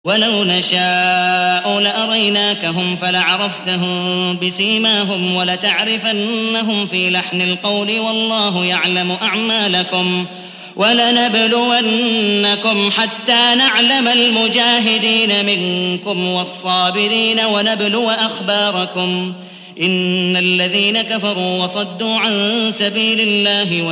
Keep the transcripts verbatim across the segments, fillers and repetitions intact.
ولو نشاء لأريناكهم فلعرفتهم بسيماهم ولتعرفنهم في لحن القول والله يعلم أعمالكم ولنبلونكم حتى نعلم المجاهدين منكم والصابرين ونبلو أخباركم إن الذين كفروا وصدوا عن سبيل الله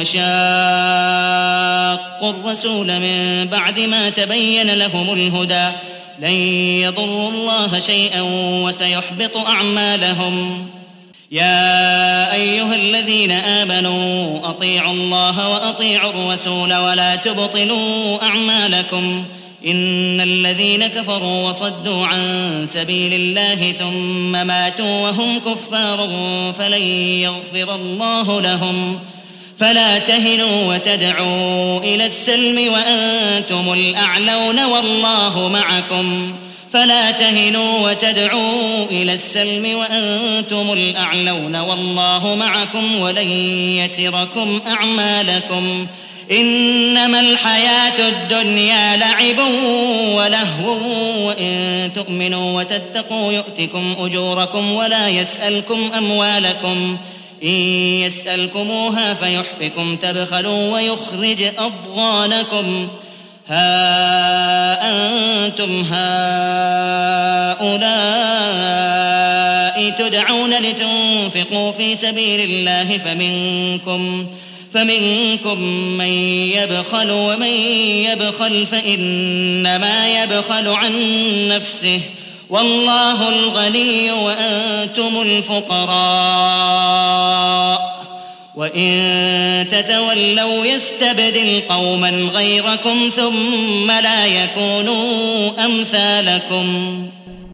وشاقوا الرسول من بعد ما تبين لهم الهدى لن يضروا الله شيئا وسيحبط أعمالهم. يا أيها الذين آمنوا أطيعوا الله وأطيعوا الرسول ولا تبطلوا أعمالكم إن الذين كفروا وصدوا عن سبيل الله ثم ماتوا وهم كفار فلن يغفر الله لهم فلا تهنوا وتدعوا إلى السلم وأنتم الأعلون والله معكم فلا تهنوا وتدعوا إلى السلم وأنتم الأعلون والله معكم ولن يتركم أعمالكم إنما الحياة الدنيا لعب ولهو وإن تؤمنوا وتتقوا يؤتكم أجوركم ولا يسألكم أموالكم إن يسألكموها فيحفكم تبخلوا ويخرج أضغانكم ها أنتم هؤلاء تدعون لتنفقوا في سبيل الله فمنكم فمنكم من يبخل ومن يبخل فإنما يبخل عن نفسه والله الغني وأنتم الفقراء وإن تتولوا يستبدل قوما غيركم ثم لا يكونوا أمثالكم.